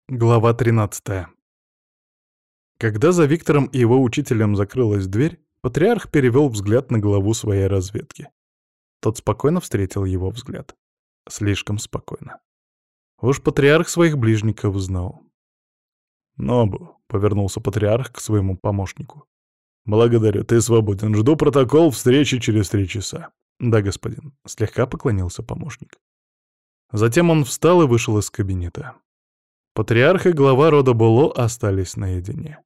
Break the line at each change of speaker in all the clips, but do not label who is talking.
Глава 13. Когда за Виктором и его учителем закрылась дверь, патриарх перевел взгляд на главу своей разведки. Тот спокойно встретил его взгляд. Слишком спокойно. Уж патриарх своих ближников знал. «Нобу», — повернулся патриарх к своему помощнику. «Благодарю, ты свободен. Жду протокол встречи через 3 часа». «Да, господин», — слегка поклонился помощник. Затем он встал и вышел из кабинета. Патриарх и глава рода Боло остались наедине.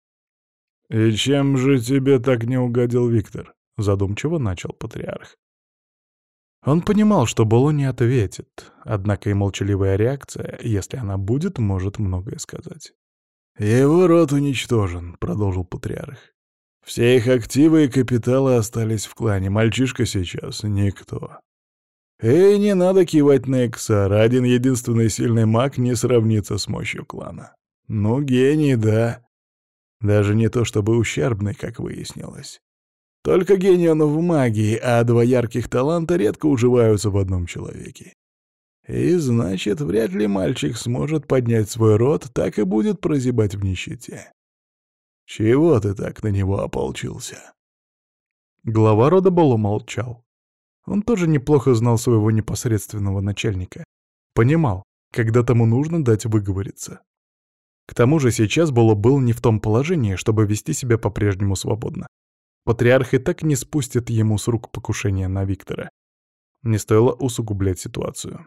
«И чем же тебе так не угодил Виктор?» — задумчиво начал патриарх. Он понимал, что Боло не ответит, однако и молчаливая реакция, если она будет, может многое сказать. «Его род уничтожен», — продолжил патриарх. «Все их активы и капиталы остались в клане, мальчишка сейчас — никто. И не надо кивать на Эксара, один единственный сильный маг не сравнится с мощью клана. Ну, гений, да. Даже не то чтобы ущербный, как выяснилось. Только гений он в магии, а два ярких таланта редко уживаются в одном человеке. И значит, вряд ли мальчик сможет поднять свой род, так и будет прозябать в нищете. Чего ты так на него ополчился?» Глава рода Боло молчал. Он тоже неплохо знал своего непосредственного начальника. Понимал, когда тому нужно дать выговориться. К тому же сейчас Боло был не в том положении, чтобы вести себя по-прежнему свободно. Патриарх и так не спустит ему с рук покушение на Виктора. Не стоило усугублять ситуацию.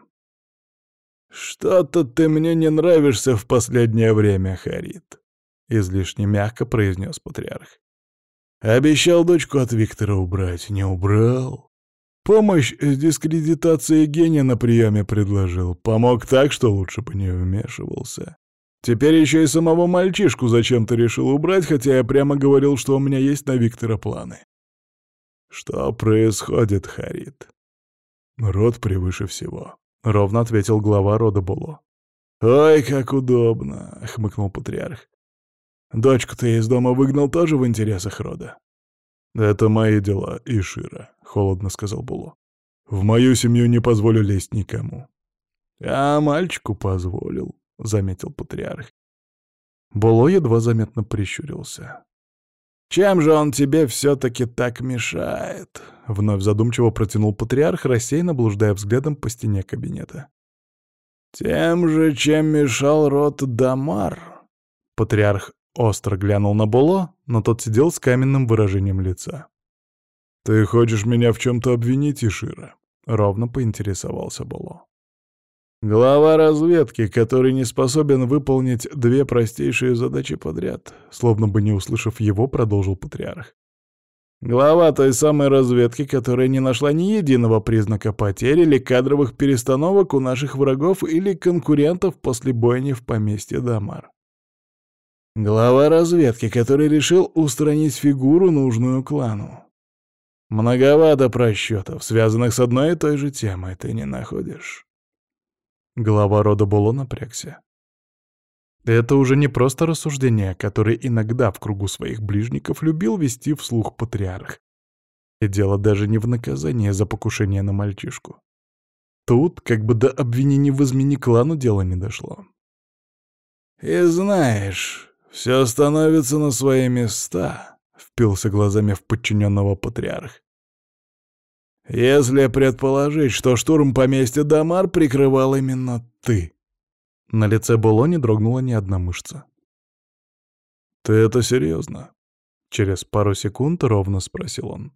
«Что-то ты мне не нравишься в последнее время, Харит», — излишне мягко произнес патриарх. «Обещал дочку от Виктора убрать, не убрал. Помощь с дискредитацией гения на приеме предложил. Помог так, что лучше бы не вмешивался. Теперь еще и самого мальчишку зачем-то решил убрать, хотя я прямо говорил, что у меня есть на Виктора планы. Что происходит, Харит?» «Род превыше всего», — ровно ответил глава рода Боло. «Ой, как удобно», — хмыкнул патриарх. «Дочку ты из дома выгнал тоже в интересах рода?» «Это мои дела, Ишира», — холодно сказал Боло. «В мою семью не позволю лезть никому». «А мальчику позволил», — заметил патриарх. Боло едва заметно прищурился. «Чем же он тебе все-таки так мешает?» — вновь задумчиво протянул патриарх, рассеянно блуждая взглядом по стене кабинета. «Тем же, чем мешал род Дамар». Патриарх остро глянул на Боло, но тот сидел с каменным выражением лица. «Ты хочешь меня в чем-то обвинить, Ишира?» — ровно поинтересовался Боло. «Глава разведки, который не способен выполнить 2 простейшие задачи подряд», словно бы не услышав его, продолжил патриарх. «Глава той самой разведки, которая не нашла ни единого признака потерь или кадровых перестановок у наших врагов или конкурентов после бойни в поместье Дамар. Глава разведки, который решил устранить фигуру, нужную клану. Многовато просчетов, связанных с одной и той же темой, ты не находишь?» Глава рода Боло напрягся. Это уже не просто рассуждение, которое иногда в кругу своих ближников любил вести вслух патриарх. И дело даже не в наказании за покушение на мальчишку. Тут как бы до обвинений в измене клану дело не дошло. «И знаешь, все становится на свои места», — впился глазами в подчиненного патриарх. «Если предположить, что штурм поместья Дамар прикрывал именно ты». На лице Боло не дрогнула ни одна мышца. «Ты это серьезно?» — через пару секунд ровно спросил он.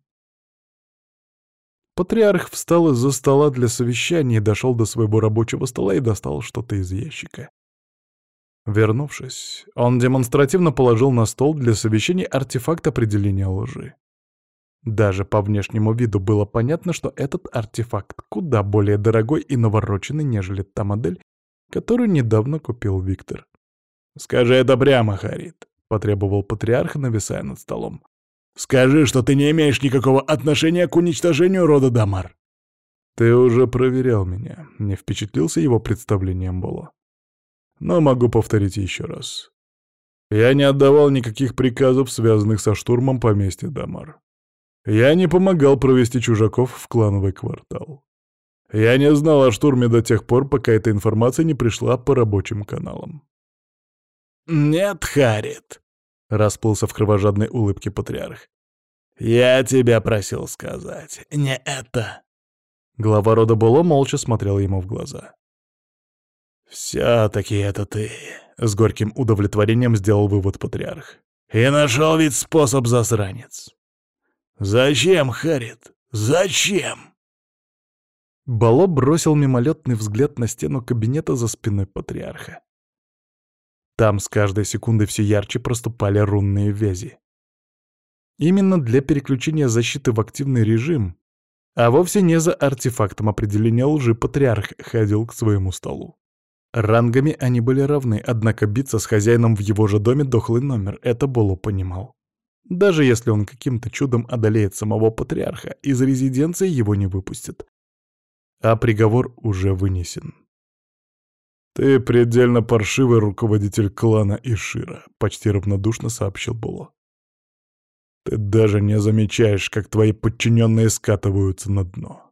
Патриарх встал из-за стола для совещания, дошел до своего рабочего стола и достал что-то из ящика. Вернувшись, он демонстративно положил на стол для совещания артефакт определения лжи. Даже по внешнему виду было понятно, что этот артефакт куда более дорогой и навороченный, нежели та модель, которую недавно купил Виктор. «Скажи это прямо, Харит», — потребовал патриарх, нависая над столом. «Скажи, что ты не имеешь никакого отношения к уничтожению рода Дамар». «Ты уже проверял меня», — не впечатлился его представлением Боло. «Но могу повторить еще раз. Я не отдавал никаких приказов, связанных со штурмом поместья Дамар. Я не помогал провести чужаков в клановый квартал. Я не знал о штурме до тех пор, пока эта информация не пришла по рабочим каналам.
«Нет, Харит», — расплылся в кровожадной улыбке патриарх. «Я тебя просил сказать, не это».
Глава рода Боло молча смотрел ему в глаза.
«Все-таки это ты», — с горьким удовлетворением сделал вывод патриарх. «И нашел ведь способ, засранец. Зачем, Харит? Зачем?»
Боло бросил мимолетный взгляд на стену кабинета за спиной патриарха. Там с каждой секундой все ярче проступали рунные вязи. Именно для переключения защиты в активный режим, а вовсе не за артефактом определения лжи, патриарх ходил к своему столу. Рангами они были равны, однако биться с хозяином в его же доме — дохлый номер, это Боло понимал. Даже если он каким-то чудом одолеет самого патриарха, из резиденции его не выпустят. А приговор уже вынесен. «Ты предельно паршивый руководитель клана Ишира», — почти равнодушно сообщил Боло. «Ты даже не замечаешь, как твои подчиненные скатываются на дно.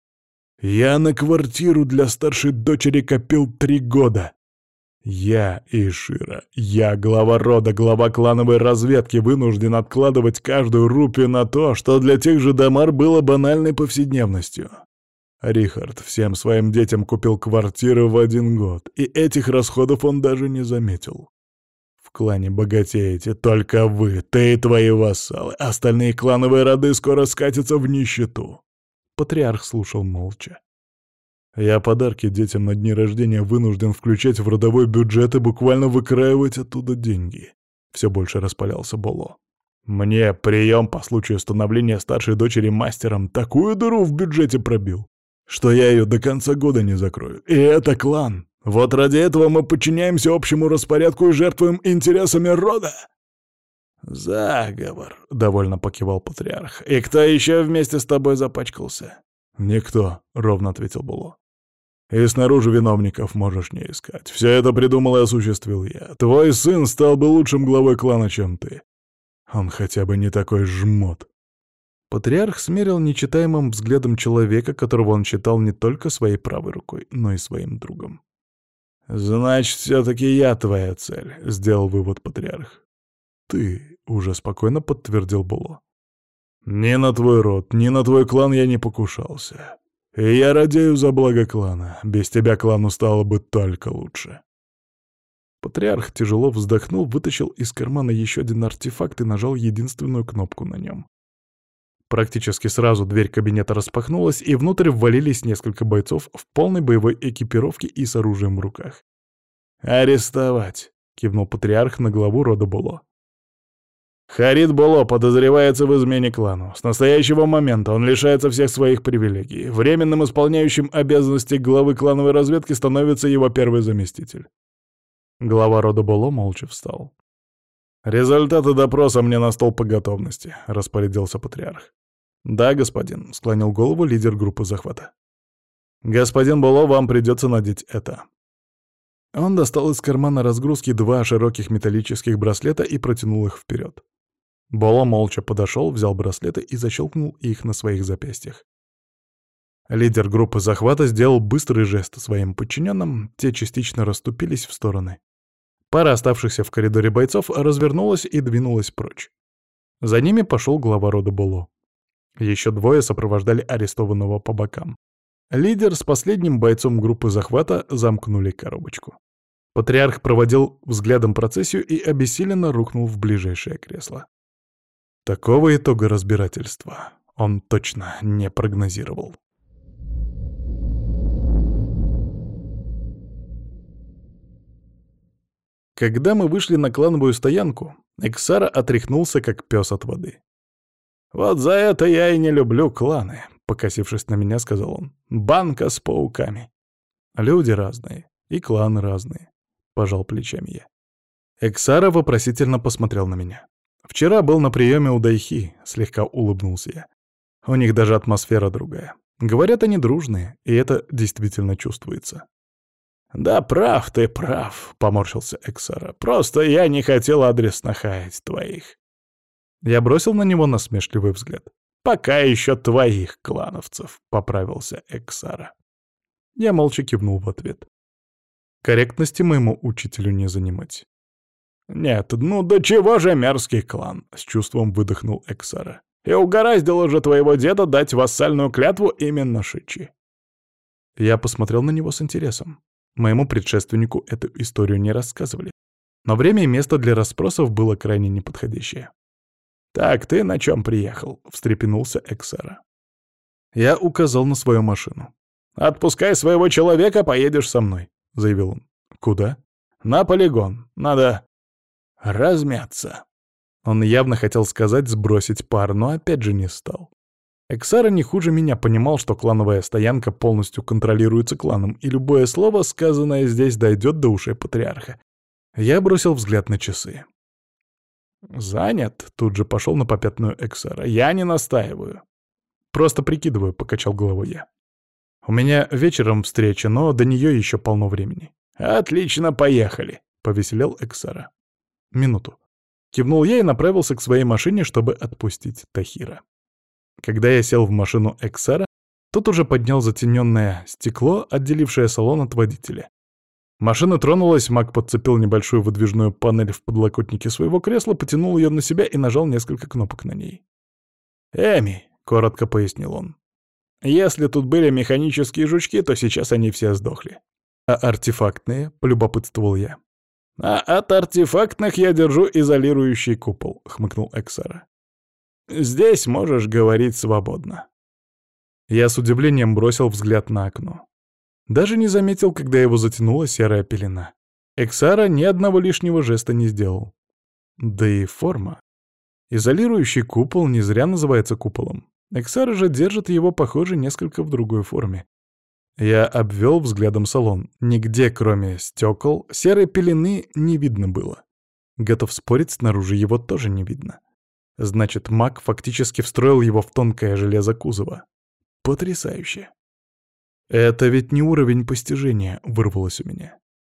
Я на квартиру для старшей дочери копил 3 года. Я Ишира, я глава рода, глава клановой разведки, вынужден откладывать каждую рупию на то, что для тех же Дамар было банальной повседневностью. Рихард всем своим детям купил квартиры в 1 год, и этих расходов он даже не заметил. В клане богатеете только вы, ты и твои вассалы. Остальные клановые роды скоро скатятся в нищету». Патриарх слушал молча. «Я подарки детям на дни рождения вынужден включать в родовой бюджет и буквально выкраивать оттуда деньги». Все больше распалялся Боло. «Мне прием по случаю становления старшей дочери мастером такую дыру в бюджете пробил, что я ее до конца года не закрою. И это клан. Вот ради этого мы подчиняемся общему распорядку и жертвуем интересами рода».
«Заговор», — довольно покивал патриарх. «И кто еще вместе с тобой запачкался?»
«Никто», — ровно ответил Боло. «И снаружи виновников можешь не искать. Все это придумал и осуществил я. Твой сын стал бы лучшим главой клана, чем ты. Он хотя бы не такой жмот». Патриарх смерил нечитаемым взглядом человека, которого он считал не только своей правой рукой, но и своим другом.
«Значит, все-таки я твоя цель», — сделал вывод патриарх.
«Ты», — уже спокойно подтвердил Боло. «Ни на твой род, ни на твой клан я не покушался. И я радею за благо клана. Без тебя клану стало бы только лучше». Патриарх тяжело вздохнул, вытащил из кармана еще один артефакт и нажал единственную кнопку на нем. Практически сразу дверь кабинета распахнулась, и внутрь ввалились несколько бойцов в полной боевой экипировке и с оружием в руках.
«Арестовать», — кивнул патриарх на главу рода Боло.
«Харит Боло подозревается в измене клану. С настоящего момента он лишается всех своих привилегий. Временным исполняющим обязанности главы клановой разведки становится его первый заместитель». Глава рода Боло молча встал. «Результаты допроса мне на стол по готовности», — распорядился патриарх. «Да, господин», — склонил голову лидер группы захвата. «Господин Боло, вам придется надеть это». Он достал из кармана разгрузки 2 широких металлических браслета и протянул их вперед. Боло молча подошел, взял браслеты и защелкнул их на своих запястьях. Лидер группы захвата сделал быстрый жест своим подчиненным, те частично расступились в стороны. Пара оставшихся в коридоре бойцов развернулась и двинулась прочь. За ними пошел глава рода Боло. Еще 2 сопровождали арестованного по бокам. Лидер с последним бойцом группы захвата замкнули коробочку. Патриарх проводил взглядом процессию и обессиленно рухнул в ближайшее кресло. Такого итога разбирательства он точно не прогнозировал. Когда мы вышли на клановую стоянку, Эксара отряхнулся, как пес от воды. «Вот за это я и не люблю кланы», — покосившись на меня, сказал он. «Банка с пауками». «Люди разные, и кланы разные», — пожал плечами я. Эксара вопросительно посмотрел на меня. «Вчера был на приеме у Дайхи», — слегка улыбнулся я. «У них даже атмосфера другая. Говорят, они дружные, и это действительно чувствуется».
«Да прав ты, прав», — поморщился Эксара. «Просто я не хотел адресно хаять твоих».
Я бросил на него насмешливый взгляд.
«Пока еще твоих клановцев», — поправился Эксара.
Я молча кивнул в ответ. Корректности моему учителю не занимать.
«Нет, ну до чего же мерзкий клан!» — с чувством выдохнул Эксара. «И угораздило же твоего деда дать вассальную клятву именно Шичи».
Я посмотрел на него с интересом. Моему предшественнику эту историю не рассказывали. Но время и место для расспросов было крайне неподходящее.
«Так, ты на чем приехал?» — встрепенулся Эксара.
Я указал на свою машину.
«Отпускай своего человека, поедешь со мной», — заявил он.
«Куда?»
«На полигон. Надо размяться».
Он явно хотел сказать «сбросить пар», но опять же не стал. Эксара не хуже меня понимал, что клановая стоянка полностью контролируется кланом, и любое слово, сказанное здесь, дойдет до ушей патриарха. Я бросил взгляд на часы.
«Занят?» — тут же пошел на попятную Эксара. «Я не настаиваю».
«Просто прикидываю», — покачал головой я. «У меня вечером встреча, но до нее еще полно времени».
«Отлично, поехали», — повеселел Эксара.
«Минуту». Кивнул я и направился к своей машине, чтобы отпустить Тахира. Когда я сел в машину Эксара, тот уже поднял затененное стекло, отделившее салон от водителя. Машина тронулась, Мак подцепил небольшую выдвижную панель в подлокотнике своего кресла, потянул ее на себя и нажал несколько кнопок на ней.
«Эми», — коротко пояснил он, — «если тут были механические жучки, то сейчас они все сдохли».
«А артефактные?» — полюбопытствовал я.
«А от артефактных я держу изолирующий купол», — хмыкнул Эксара. «Здесь можешь говорить свободно».
Я с удивлением бросил взгляд на окно. Даже не заметил, когда его затянула серая пелена. Эксара ни одного лишнего жеста не сделал. Да и форма. Изолирующий купол не зря называется куполом. Эксара же держит его, похоже, несколько в другой форме. Я обвел взглядом салон. Нигде, кроме стекол, серой пелены не видно было. Готов спорить, снаружи его тоже не видно. Значит, Мак фактически встроил его в тонкое железо кузова. Потрясающе. «Это ведь не уровень постижения», — вырвалось у меня.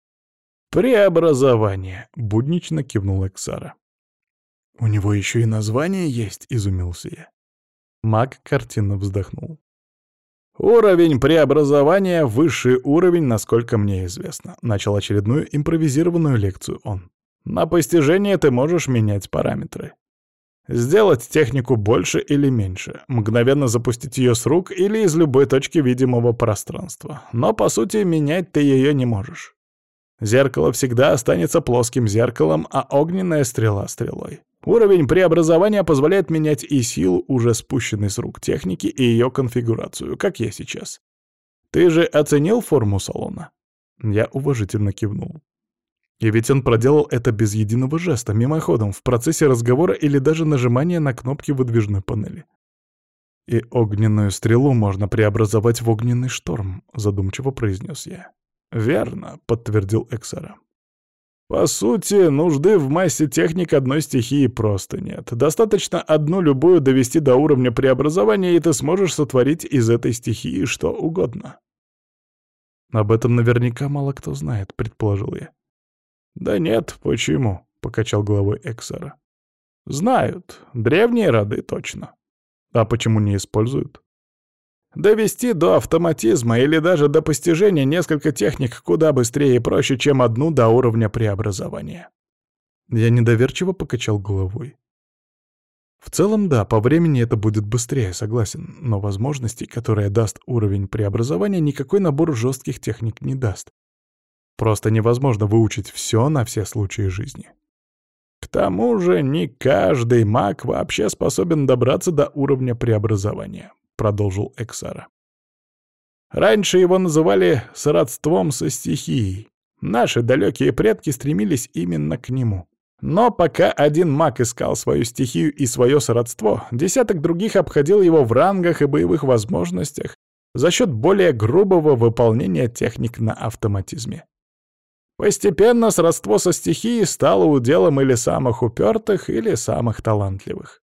«Преобразование», —
буднично кивнул Эксара. «У него еще и название есть», — изумился я. Маг картинно вздохнул.
«Уровень преобразования — высший уровень, насколько мне известно», — начал очередную импровизированную лекцию он. «На постижение ты можешь менять параметры. Сделать технику больше или меньше, мгновенно запустить ее с рук или из любой точки видимого пространства. Но, по сути, менять ты ее не можешь. Зеркало всегда останется плоским зеркалом, а огненная стрела — стрелой. Уровень преобразования позволяет менять и силу уже спущенной с рук техники, и ее конфигурацию, как я сейчас. Ты же оценил форму салона?»
Я уважительно кивнул. И ведь он проделал это без единого жеста, мимоходом, в процессе разговора или даже нажимания на кнопки выдвижной панели. «И огненную стрелу можно преобразовать в огненный шторм», — задумчиво произнес я.
«Верно», — подтвердил Эксара. «По сути, нужды в массе техник одной стихии просто нет. Достаточно одну любую довести до уровня преобразования, и ты сможешь сотворить из этой стихии что угодно».
«Об этом наверняка мало кто знает», — предположил я.
«Да нет, почему?» — покачал головой Эксара. «Знают. Древние роды точно».
«А почему не используют?»
«Довести до автоматизма или даже до постижения несколько техник куда быстрее и проще, чем одну до уровня преобразования».
Я недоверчиво покачал головой. В целом, да, по времени это будет быстрее, согласен, но возможностей, которые даст уровень преобразования, никакой набор жестких техник не даст. Просто невозможно выучить все на все случаи жизни.
К тому же не каждый маг вообще способен добраться до уровня преобразования, продолжил Эксара. Раньше его называли сродством со стихией. Наши далекие предки стремились именно к нему. Но пока один маг искал свою стихию и свое сродство, десяток других обходил его в рангах и боевых возможностях за счет более грубого выполнения техник на автоматизме. Постепенно сродство со стихией стало уделом или самых упертых, или самых талантливых.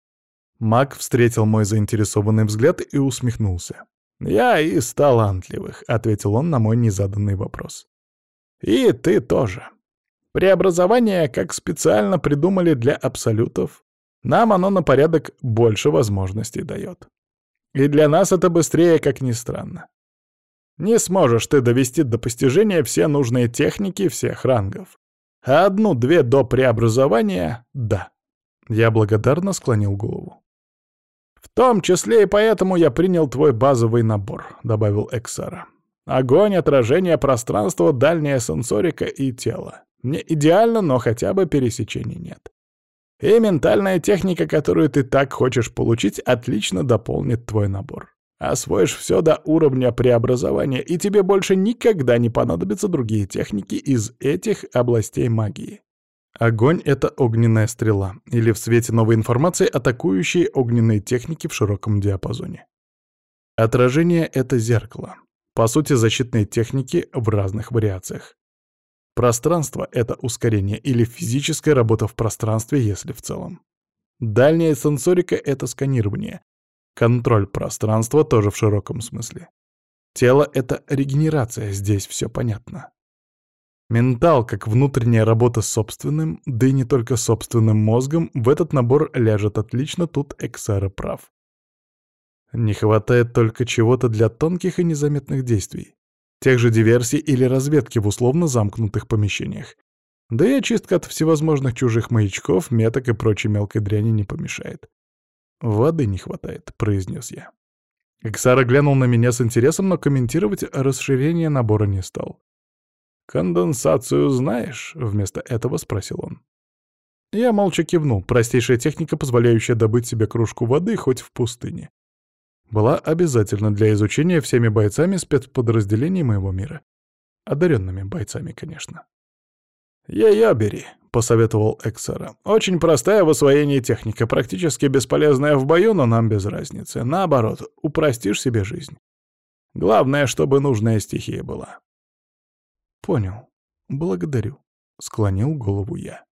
Маг встретил мой заинтересованный взгляд и усмехнулся.
«Я из талантливых», — ответил он на мой незаданный вопрос. «И ты тоже. Преобразование, как специально придумали для абсолютов, нам оно на порядок больше возможностей дает. И для нас это быстрее, как ни странно. Не сможешь ты довести до постижения все нужные техники всех рангов. А 1-2 до преобразования — да.
Я благодарно склонил голову.
«В том числе и поэтому я принял твой базовый набор», — добавил Эксара. «Огонь, отражение пространства, дальняя сенсорика и тело. Не идеально, но хотя бы пересечений нет. И ментальная техника, которую ты так хочешь получить, отлично дополнит твой набор. Освоишь все до уровня преобразования, и тебе больше никогда не понадобятся другие техники из этих областей магии».
Огонь — это огненная стрела, или в свете новой информации атакующие огненные техники в широком диапазоне. Отражение — это зеркало. По сути, защитные техники в разных вариациях. Пространство — это ускорение или физическая работа в пространстве, если в целом. Дальняя сенсорика — это сканирование. Контроль пространства тоже в широком смысле. Тело — это регенерация, здесь все понятно. Ментал, как внутренняя работа с собственным, да и не только собственным мозгом, в этот набор ляжет отлично, тут Эксара прав. Не хватает только чего-то для тонких и незаметных действий. Тех же диверсий или разведки в условно замкнутых помещениях. Да и очистка от всевозможных чужих маячков, меток и прочей мелкой дряни не помешает. «Воды не хватает», — произнес я. Эксара глянул на меня с интересом, но комментировать расширение набора не стал.
«Конденсацию знаешь?» — вместо этого спросил он.
Я молча кивнул. Простейшая техника, позволяющая добыть себе кружку воды хоть в пустыне. Была обязательна для изучения всеми бойцами спецподразделений моего мира. Одаренными бойцами, конечно.
«Её бери», — посоветовал Эксара. «Очень простая в освоении техника, практически бесполезная в бою, но нам без разницы. Наоборот, упростишь себе жизнь. Главное, чтобы нужная стихия была».
«Понял. Благодарю», — склонил голову я.